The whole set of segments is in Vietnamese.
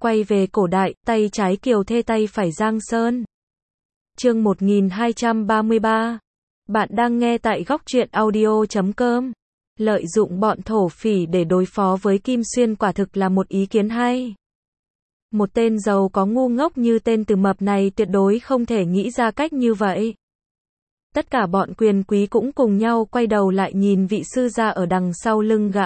Quay về cổ đại, tay trái Kiều Thê tay phải Giang Sơn. Chương 1233. Bạn đang nghe tại góc truyện audio.com. Lợi dụng bọn thổ phỉ để đối phó với Kim Xuyên quả thực là một ý kiến hay. Một tên giàu có ngu ngốc như tên Từ Mập này tuyệt đối không thể nghĩ ra cách như vậy. Tất cả bọn quyền quý cũng cùng nhau quay đầu lại nhìn vị sư gia ở đằng sau lưng gã.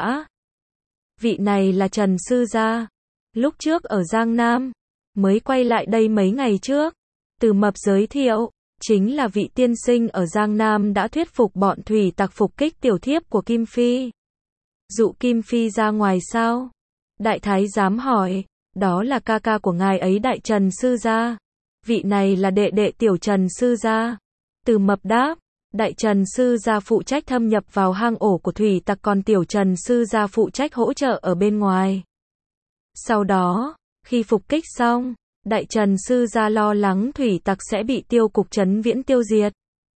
Vị này là Trần sư gia. Lúc trước ở Giang Nam, mới quay lại đây mấy ngày trước. Từ Mập giới thiệu, chính là vị tiên sinh ở Giang Nam đã thuyết phục bọn thủy tặc phục kích tiểu thiếp của Kim Phi. Dụ Kim Phi ra ngoài sao? Đại thái giám hỏi, đó là ca ca của ngài ấy Đại Trần sư gia. Vị này là đệ đệ Tiểu Trần sư gia. Từ Mập đáp, Đại Trần sư gia phụ trách thâm nhập vào hang ổ của thủy tặc, còn Tiểu Trần sư gia phụ trách hỗ trợ ở bên ngoài. Sau đó, khi phục kích xong, Đại Trần sư gia lo lắng thủy tặc sẽ bị Tiêu cục Trấn Viễn tiêu diệt,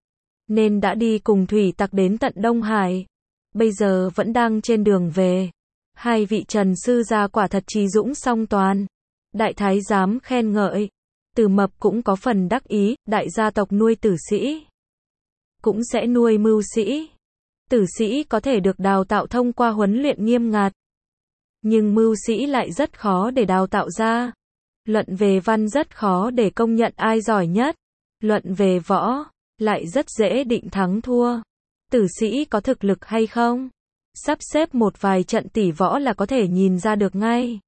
nên đã đi cùng thủy tặc đến tận Đông Hải. Bây giờ vẫn đang trên đường về. Hai vị Trần sư gia quả thật trí dũng song toàn. Đại thái giám khen ngợi. Từ Mập cũng có phần đắc ý, đại gia tộc nuôi tử sĩ, cũng sẽ nuôi mưu sĩ. Tử sĩ có thể được đào tạo thông qua huấn luyện nghiêm ngặt, nhưng mưu sĩ lại rất khó để đào tạo ra. Luận về văn rất khó để công nhận ai giỏi nhất. Luận về võ, lại rất dễ định thắng thua. Tử sĩ có thực lực hay không? Sắp xếp một vài trận tỷ võ là có thể nhìn ra được ngay.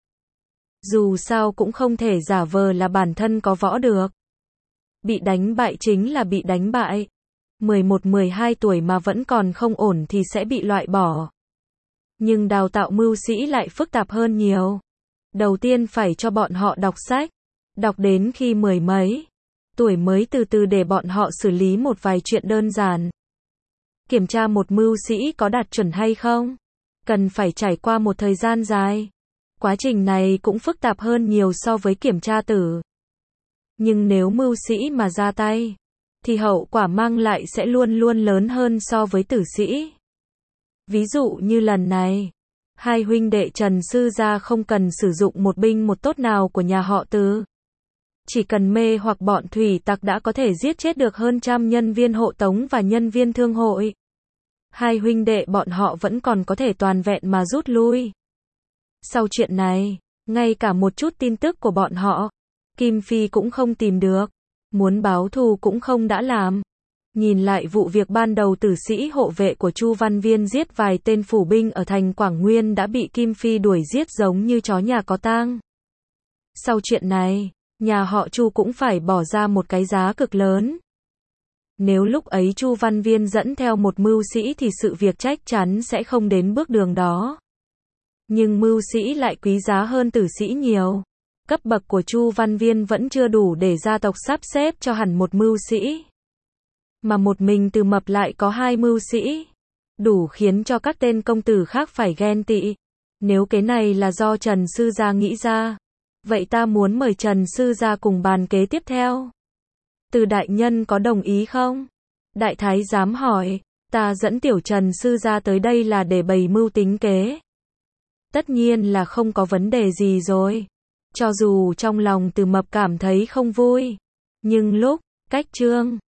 Dù sao cũng không thể giả vờ là bản thân có võ được. Bị đánh bại chính là bị đánh bại. 11-12 tuổi mà vẫn còn không ổn thì sẽ bị loại bỏ. Nhưng đào tạo mưu sĩ lại phức tạp hơn nhiều. Đầu tiên phải cho bọn họ đọc sách. Đọc đến khi 10 mấy tuổi mới từ từ để bọn họ xử lý một vài chuyện đơn giản. Kiểm tra một mưu sĩ có đạt chuẩn hay không, cần phải trải qua một thời gian dài. Quá trình này cũng phức tạp hơn nhiều so với kiểm tra tử. Nhưng nếu mưu sĩ mà ra tay, thì hậu quả mang lại sẽ luôn luôn lớn hơn so với tử sĩ. Ví dụ như lần này, hai huynh đệ Trần sư gia không cần sử dụng một binh một tốt nào của nhà họ Từ. Chỉ cần mê hoặc bọn thủy tặc đã có thể giết chết được hơn trăm nhân viên hộ tống và nhân viên thương hội. Hai huynh đệ bọn họ vẫn còn có thể toàn vẹn mà rút lui. Sau chuyện này, ngay cả một chút tin tức của bọn họ, Kim Phi cũng không tìm được. Muốn báo thù cũng không đã làm. Nhìn lại vụ việc ban đầu, tử sĩ hộ vệ của Chu Văn Viên giết vài tên phủ binh ở thành Quảng Nguyên đã bị Kim Phi đuổi giết giống như chó nhà có tang. Sau chuyện này, nhà họ Chu cũng phải bỏ ra một cái giá cực lớn. Nếu lúc ấy Chu Văn Viên dẫn theo một mưu sĩ thì sự việc chắc chắn sẽ không đến bước đường đó. Nhưng mưu sĩ lại quý giá hơn tử sĩ nhiều. Cấp bậc của Chu Văn Viên vẫn chưa đủ để gia tộc sắp xếp cho hẳn một mưu sĩ. Mà một mình Từ Mập lại có hai mưu sĩ. Đủ khiến cho các tên công tử khác phải ghen tị. Nếu cái này là do Trần sư gia nghĩ ra, vậy ta muốn mời Trần sư gia cùng bàn kế tiếp theo. Từ đại nhân có đồng ý không? Đại thái giám hỏi. Ta dẫn Tiểu Trần sư gia tới đây là để bày mưu tính kế. Tất nhiên là không có vấn đề gì rồi. Cho dù trong lòng Từ Mập cảm thấy không vui, nhưng lúc cách trương